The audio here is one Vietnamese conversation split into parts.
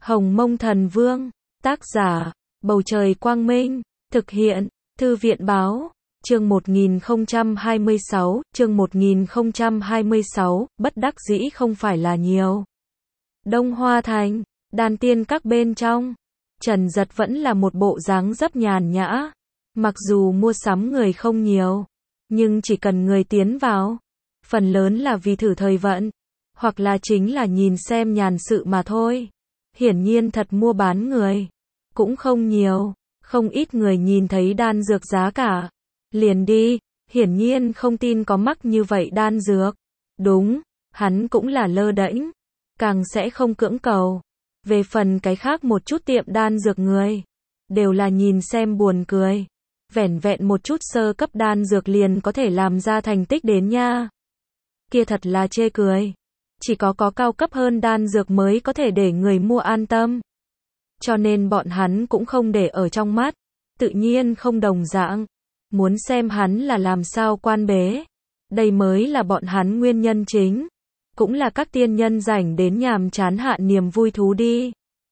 Hồng Mông Thần Vương, tác giả, Bầu Trời Quang Minh, thực hiện, Thư viện Báo, chương 1026, bất đắc dĩ không phải là nhiều. Đông Hoa Thành, đan tiên các bên trong, Trần Dật vẫn là một bộ dáng dấp nhàn nhã, mặc dù mua sắm người không nhiều, nhưng chỉ cần người tiến vào, phần lớn là vì thử thời vận, hoặc là chính là nhìn xem nhàn sự mà thôi. Hiển nhiên thật mua bán người cũng không nhiều, không ít người nhìn thấy đan dược giá cả, liền đi, hiển nhiên không tin có mắc như vậy đan dược. Đúng, hắn cũng là lơ đễnh, càng sẽ không cưỡng cầu. Về phần cái khác một chút tiệm đan dược người, đều là nhìn xem buồn cười. Vẻn vẹn một chút sơ cấp đan dược liền có thể làm ra thành tích đến nha. Kia thật là chê cười. Chỉ có cao cấp hơn đan dược mới có thể để người mua an tâm. Cho nên bọn hắn cũng không để ở trong mắt. Tự nhiên không đồng dạng. Muốn xem hắn là làm sao quan bế. Đây mới là bọn hắn nguyên nhân chính. Cũng là các tiên nhân rảnh đến nhàm chán hạ niềm vui thú đi.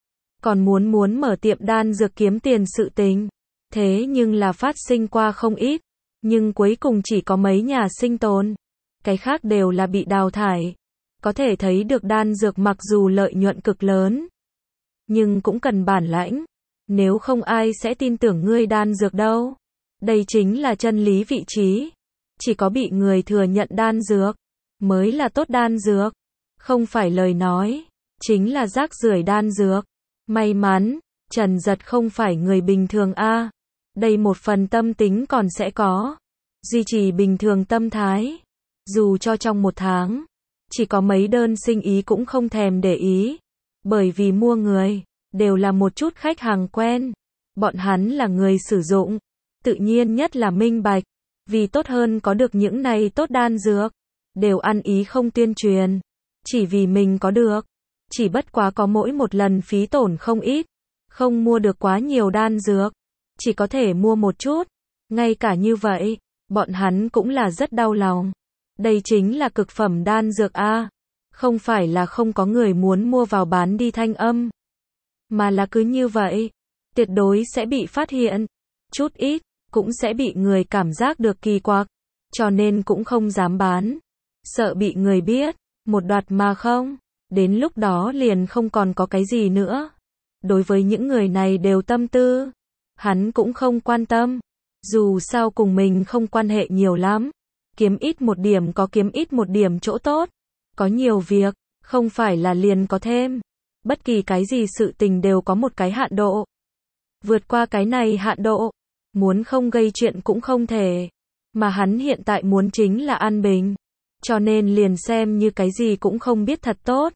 Còn muốn mở tiệm đan dược kiếm tiền sự tình. Thế nhưng là phát sinh qua không ít. Nhưng cuối cùng chỉ có mấy nhà sinh tồn. Cái khác đều là bị đào thải. Có thể thấy được đan dược mặc dù lợi nhuận cực lớn, nhưng cũng cần bản lãnh. Nếu không ai sẽ tin tưởng ngươi đan dược đâu. Đây chính là chân lý vị trí. Chỉ có bị người thừa nhận đan dược, mới là tốt đan dược. Không phải lời nói, chính là rác rưởi đan dược. May mắn, Trần Dật không phải người bình thường a. Đây một phần tâm tính còn sẽ có. Duy trì bình thường tâm thái. Dù cho trong một tháng, chỉ có mấy đơn sinh ý cũng không thèm để ý. Bởi vì mua người, đều là một chút khách hàng quen. Bọn hắn là người sử dụng. Tự nhiên nhất là minh bạch. Vì tốt hơn có được những này tốt đan dược. Đều ăn ý không tuyên truyền. Chỉ vì mình có được. Chỉ bất quá có mỗi một lần phí tổn không ít. Không mua được quá nhiều đan dược. Chỉ có thể mua một chút. Ngay cả như vậy, bọn hắn cũng là rất đau lòng. Đây chính là cực phẩm đan dược a. Không phải là không có người muốn mua vào bán đi thanh âm. Mà là cứ như vậy. Tuyệt đối sẽ bị phát hiện. Chút ít, cũng sẽ bị người cảm giác được kỳ quặc. Cho nên cũng không dám bán. Sợ bị người biết. Một đoạt mà không. Đến lúc đó liền không còn có cái gì nữa. Đối với những người này đều tâm tư. Hắn cũng không quan tâm. Dù sao cùng mình không quan hệ nhiều lắm. Kiếm ít một điểm có kiếm ít một điểm chỗ tốt. Có nhiều việc, không phải là liền có thêm. Bất kỳ cái gì sự tình đều có một cái hạn độ. Vượt qua cái này hạn độ, muốn không gây chuyện cũng không thể. Mà hắn hiện tại muốn chính là an bình. Cho nên liền xem như cái gì cũng không biết thật tốt.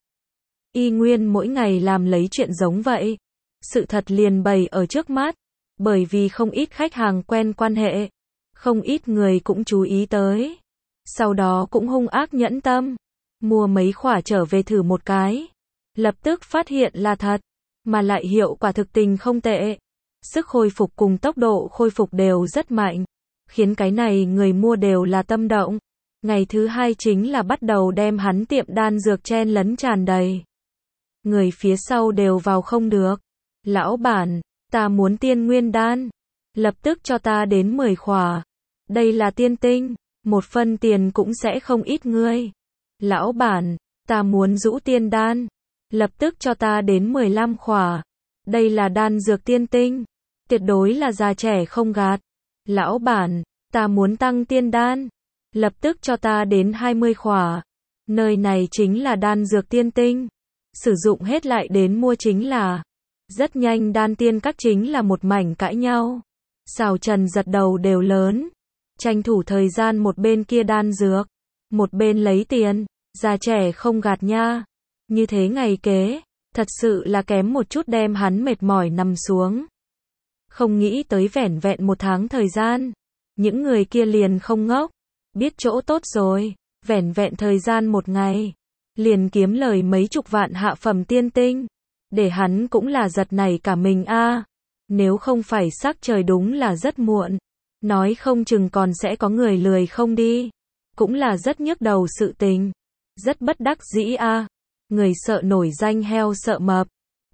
Y nguyên mỗi ngày làm lấy chuyện giống vậy. Sự thật liền bày ở trước mắt. Bởi vì không ít khách hàng quen quan hệ. Không ít người cũng chú ý tới. Sau đó cũng hung ác nhẫn tâm. Mua mấy khỏa trở về thử một cái. Lập tức phát hiện là thật. Mà lại hiệu quả thực tình không tệ. Sức khôi phục cùng tốc độ khôi phục đều rất mạnh. Khiến cái này người mua đều là tâm động. Ngày thứ hai chính là bắt đầu đem hắn tiệm đan dược chen lấn tràn đầy. Người phía sau đều vào không được. Lão bản, ta muốn tiên nguyên đan. Lập tức cho ta đến 10 khỏa. Đây là tiên tinh. Một phân tiền cũng sẽ không ít ngươi. Lão bản, ta muốn rũ tiên đan. Lập tức cho ta đến 15 khỏa. Đây là đan dược tiên tinh. Tuyệt đối là già trẻ không gạt. Lão bản, ta muốn tăng tiên đan. Lập tức cho ta đến 20 khỏa. Nơi này chính là đan dược tiên tinh. Sử dụng hết lại đến mua chính là. Rất nhanh đan tiên các chính là một mảnh cãi nhau. Xào Trần Dật đầu đều lớn. Tranh thủ thời gian một bên kia đan dược. Một bên lấy tiền. Già trẻ không gạt nha. Như thế ngày kế. Thật sự là kém một chút đem hắn mệt mỏi nằm xuống. Không nghĩ tới vẻn vẹn một tháng thời gian. Những người kia liền không ngốc. Biết chỗ tốt rồi. Vẻn vẹn thời gian một ngày. Liền kiếm lời mấy chục vạn hạ phẩm tiên tinh. Để hắn cũng là giật nảy cả mình a. Nếu không phải sắc trời đúng là rất muộn. Nói không chừng còn sẽ có người lười không đi. Cũng là rất nhức đầu sự tình. Rất bất đắc dĩ a. Người sợ nổi danh heo sợ mập.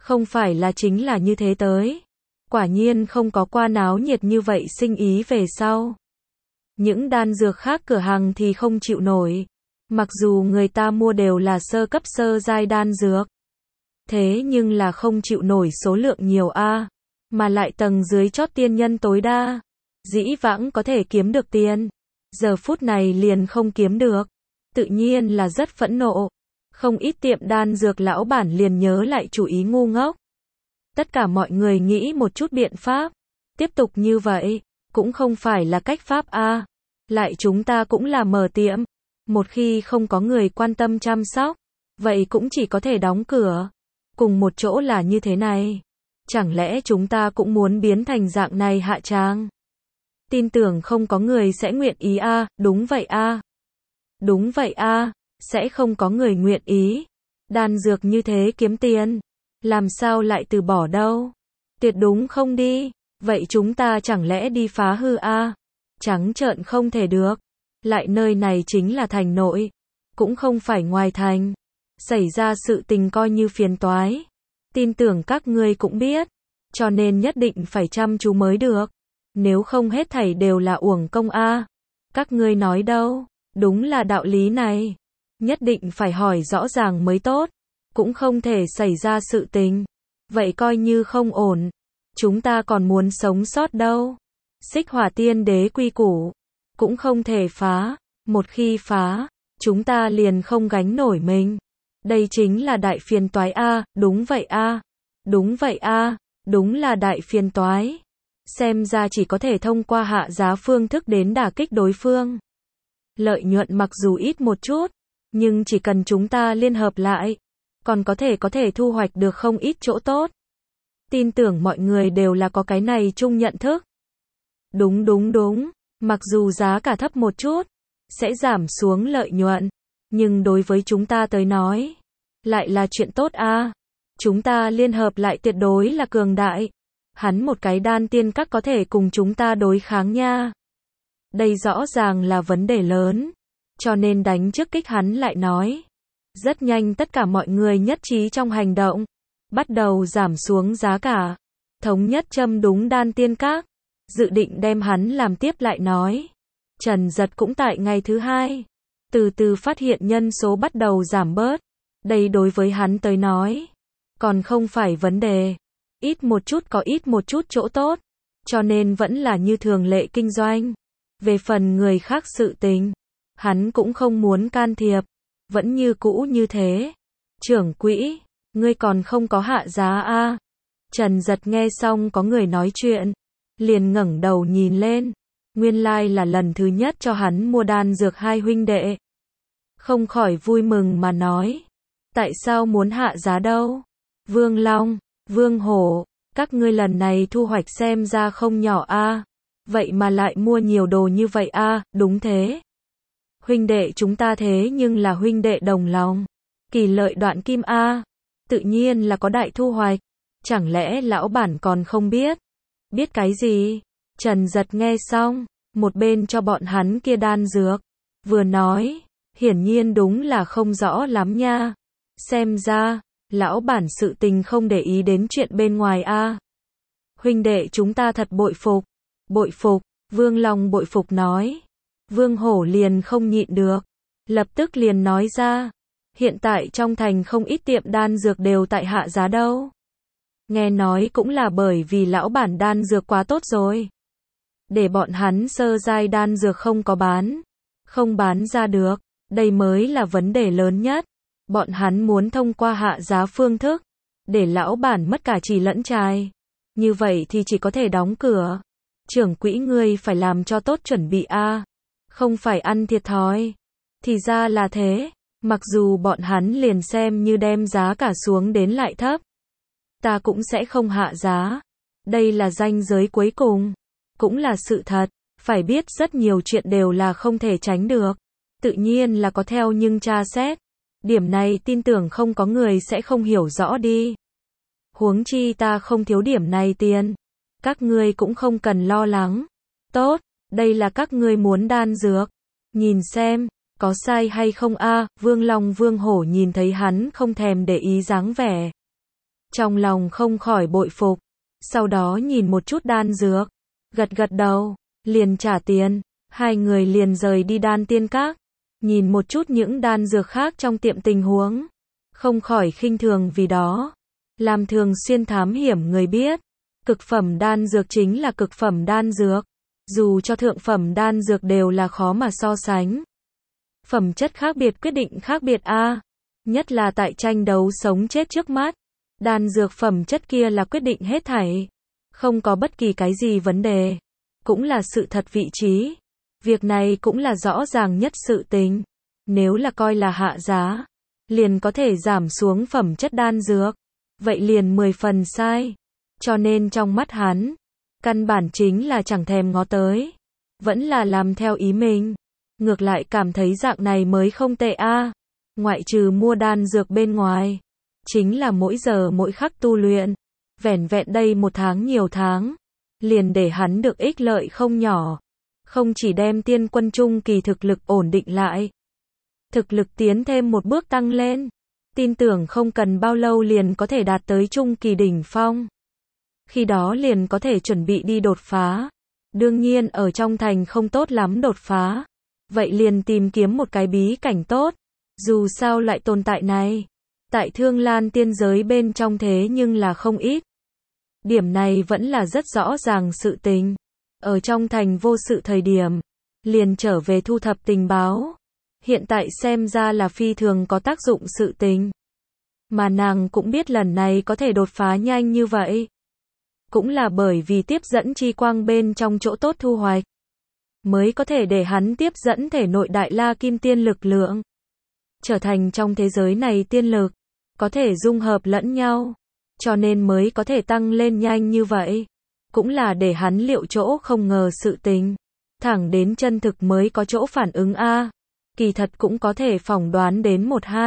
Không phải là chính là như thế tới. Quả nhiên không có qua náo nhiệt như vậy sinh ý về sau. Những đan dược khác cửa hàng thì không chịu nổi. Mặc dù người ta mua đều là sơ cấp sơ giai đan dược. Thế nhưng là không chịu nổi số lượng nhiều a, mà lại tầng dưới chót tiên nhân tối đa. Dĩ vãng có thể kiếm được tiền, giờ phút này liền không kiếm được. Tự nhiên là rất phẫn nộ. Không ít tiệm đan dược lão bản liền nhớ lại chủ ý ngu ngốc. Tất cả mọi người nghĩ một chút biện pháp. Tiếp tục như vậy, cũng không phải là cách pháp a. Lại chúng ta cũng là mở tiệm. Một khi không có người quan tâm chăm sóc, vậy cũng chỉ có thể đóng cửa. Cùng một chỗ là như thế này. Chẳng lẽ chúng ta cũng muốn biến thành dạng này hạ tràng? Tin tưởng không có người sẽ nguyện ý a, đúng vậy a. Đúng vậy a, sẽ không có người nguyện ý. Đan dược như thế kiếm tiền, làm sao lại từ bỏ đâu? Tuyệt đúng không đi, vậy chúng ta chẳng lẽ đi phá hư a? Trắng trợn không thể được. Lại nơi này chính là thành nội, cũng không phải ngoài thành. Xảy ra sự tình coi như phiền toái. Tin tưởng các ngươi cũng biết, cho nên nhất định phải chăm chú mới được. Nếu không hết thảy đều là uổng công a. Các ngươi nói đâu, đúng là đạo lý này. Nhất định phải hỏi rõ ràng mới tốt, cũng không thể xảy ra sự tình. Vậy coi như không ổn, chúng ta còn muốn sống sót đâu. Xích Hỏa Tiên Đế quy củ, cũng không thể phá, một khi phá, chúng ta liền không gánh nổi mình. Đây chính là đại phiền toái a, đúng vậy a. Đúng vậy a, đúng là đại phiền toái. Xem ra chỉ có thể thông qua hạ giá phương thức đến đả kích đối phương. Lợi nhuận mặc dù ít một chút, nhưng chỉ cần chúng ta liên hợp lại, còn có thể thu hoạch được không ít chỗ tốt. Tin tưởng mọi người đều là có cái này chung nhận thức. Đúng, mặc dù giá cả thấp một chút, sẽ giảm xuống lợi nhuận, nhưng đối với chúng ta tới nói, lại là chuyện tốt a. Chúng ta liên hợp lại tuyệt đối là cường đại. Hắn một cái đan tiên các có thể cùng chúng ta đối kháng nha. Đây rõ ràng là vấn đề lớn, cho nên đánh trước kích hắn lại nói. Rất nhanh tất cả mọi người nhất trí trong hành động, bắt đầu giảm xuống giá cả, thống nhất châm đúng đan tiên các, dự định đem hắn làm tiếp lại nói. Trần Giật cũng tại ngày thứ hai, từ từ phát hiện nhân số bắt đầu giảm bớt. Đây đối với hắn tới nói, còn không phải vấn đề. Ít một chút có ít một chút chỗ tốt, cho nên vẫn là như thường lệ kinh doanh. Về phần người khác sự tình, hắn cũng không muốn can thiệp, vẫn như cũ như thế. Trưởng quỹ, ngươi còn không có hạ giá a? Trần Giật nghe xong có người nói chuyện, liền ngẩng đầu nhìn lên. Nguyên lai là lần thứ nhất cho hắn mua đan dược hai huynh đệ. Không khỏi vui mừng mà nói. Tại sao muốn hạ giá đâu? Vương Long, Vương Hổ, các ngươi lần này thu hoạch xem ra không nhỏ a. Vậy mà lại mua nhiều đồ như vậy a, đúng thế. Huynh đệ chúng ta thế nhưng là huynh đệ đồng lòng. Kỳ lợi đoạn kim a. Tự nhiên là có đại thu hoạch. Chẳng lẽ lão bản còn không biết? Biết cái gì? Trần Giật nghe xong, một bên cho bọn hắn kia đan dược, vừa nói, hiển nhiên đúng là không rõ lắm nha. Xem ra, lão bản sự tình không để ý đến chuyện bên ngoài a. Huynh đệ chúng ta thật bội phục, Vương Long bội phục nói. Vương Hổ liền không nhịn được, lập tức liền nói ra, hiện tại trong thành không ít tiệm đan dược đều tại hạ giá đâu. Nghe nói cũng là bởi vì lão bản đan dược quá tốt rồi. Để bọn hắn sơ giai đan dược không bán ra được, đây mới là vấn đề lớn nhất. Bọn hắn muốn thông qua hạ giá phương thức, để lão bản mất cả trì lẫn trài. Như vậy thì chỉ có thể đóng cửa. Trưởng quỹ ngươi phải làm cho tốt chuẩn bị a, không phải ăn thiệt thòi. Thì ra là thế, mặc dù bọn hắn liền xem như đem giá cả xuống đến lại thấp, ta cũng sẽ không hạ giá. Đây là ranh giới cuối cùng, cũng là sự thật. Phải biết rất nhiều chuyện đều là không thể tránh được, tự nhiên là có theo nhưng tra xét. Điểm này tin tưởng không có người sẽ không hiểu rõ đi. Huống chi ta không thiếu điểm này tiền. Các ngươi cũng không cần lo lắng. Tốt, đây là các ngươi muốn đan dược. Nhìn xem, có sai hay không a? Vương Long Vương Hổ nhìn thấy hắn không thèm để ý dáng vẻ. Trong lòng không khỏi bội phục. Sau đó nhìn một chút đan dược. Gật gật đầu. Liền trả tiền. Hai người liền rời đi đan tiên các. Nhìn một chút những đan dược khác trong tiệm tình huống. Không khỏi khinh thường vì đó. Làm thường xuyên thám hiểm người biết. Cực phẩm đan dược chính là cực phẩm đan dược. Dù cho thượng phẩm đan dược đều là khó mà so sánh. Phẩm chất khác biệt quyết định khác biệt a. Nhất là tại tranh đấu sống chết trước mắt. Đan dược phẩm chất kia là quyết định hết thảy. Không có bất kỳ cái gì vấn đề. Cũng là sự thật vị trí. Việc này cũng là rõ ràng nhất sự tình. Nếu là coi là hạ giá, liền có thể giảm xuống phẩm chất đan dược. Vậy liền 10 phần sai. Cho nên trong mắt hắn, căn bản chính là chẳng thèm ngó tới. Vẫn là làm theo ý mình. Ngược lại cảm thấy dạng này mới không tệ a. Ngoại trừ mua đan dược bên ngoài, chính là mỗi giờ mỗi khắc tu luyện. Vẻn vẹn đây một tháng nhiều tháng, liền để hắn được ích lợi không nhỏ. Không chỉ đem tiên quân trung kỳ thực lực ổn định lại, thực lực tiến thêm một bước tăng lên. Tin tưởng không cần bao lâu liền có thể đạt tới trung kỳ đỉnh phong. Khi đó liền có thể chuẩn bị đi đột phá. Đương nhiên ở trong thành không tốt lắm đột phá. Vậy liền tìm kiếm một cái bí cảnh tốt. Dù sao loại tồn tại này, tại Thương Lan tiên giới bên trong thế nhưng là không ít. Điểm này vẫn là rất rõ ràng sự tình. Ở trong thành vô sự thời điểm, liền trở về thu thập tình báo. Hiện tại xem ra là phi thường có tác dụng sự tình. Mà nàng cũng biết lần này có thể đột phá nhanh như vậy. Cũng là bởi vì tiếp dẫn chi quang bên trong chỗ tốt thu hoạch. Mới có thể để hắn tiếp dẫn thể nội đại la kim tiên lực lượng. Trở thành trong thế giới này tiên lực. Có thể dung hợp lẫn nhau. Cho nên mới có thể tăng lên nhanh như vậy. Cũng là để hắn liệu chỗ không ngờ sự tình. Thẳng đến chân thực mới có chỗ phản ứng a. Kỳ thật cũng có thể phỏng đoán đến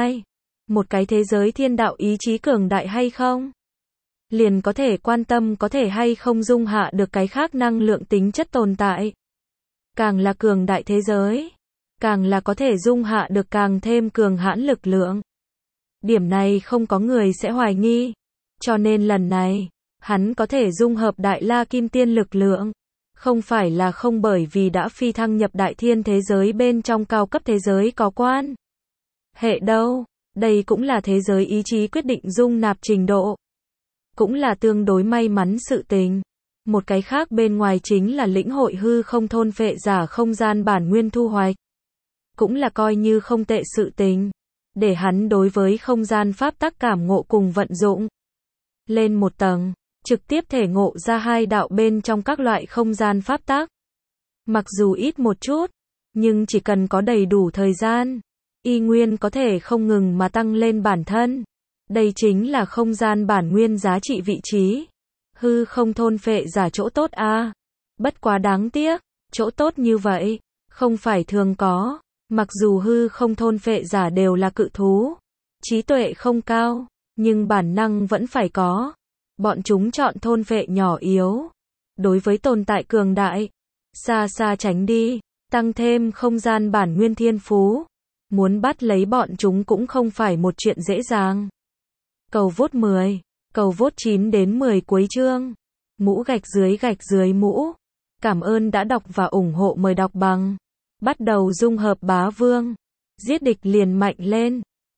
một cái thế giới thiên đạo ý chí cường đại hay không. Liền có thể quan tâm có thể hay không dung hạ được cái khác năng lượng tính chất tồn tại. Càng là cường đại thế giới, càng là có thể dung hạ được càng thêm cường hãn lực lượng. Điểm này không có người sẽ hoài nghi. Cho nên lần này, hắn có thể dung hợp đại la kim tiên lực lượng. Không phải là không bởi vì đã phi thăng nhập đại thiên thế giới bên trong cao cấp thế giới có quan hệ đâu. Đây cũng là thế giới ý chí quyết định dung nạp trình độ. Cũng là tương đối may mắn sự tình. Một cái khác bên ngoài chính là lĩnh hội hư không thôn phệ giả không gian bản nguyên thu hoạch. Cũng là coi như không tệ sự tình. Để hắn đối với không gian pháp tắc cảm ngộ cùng vận dụng. Lên một tầng, trực tiếp thể ngộ ra hai đạo bên trong các loại không gian pháp tắc. Mặc dù ít một chút, nhưng chỉ cần có đầy đủ thời gian, y nguyên có thể không ngừng mà tăng lên bản thân. Đây chính là không gian bản nguyên giá trị vị trí. Hư không thôn phệ giả chỗ tốt a. Bất quá đáng tiếc, chỗ tốt như vậy, không phải thường có. Mặc dù hư không thôn phệ giả đều là cự thú, trí tuệ không cao, nhưng bản năng vẫn phải có. Bọn chúng chọn thôn phệ nhỏ yếu. Đối với tồn tại cường đại, xa xa tránh đi, tăng thêm không gian bản nguyên thiên phú. Muốn bắt lấy bọn chúng cũng không phải một chuyện dễ dàng. Cầu vote 10, cầu vote 9 đến 10 cuối chương. Mũ gạch dưới mũ. Cảm ơn đã đọc và ủng hộ, mời đọc bằng. Bắt đầu dung hợp bá vương. Giết địch liền mạnh lên.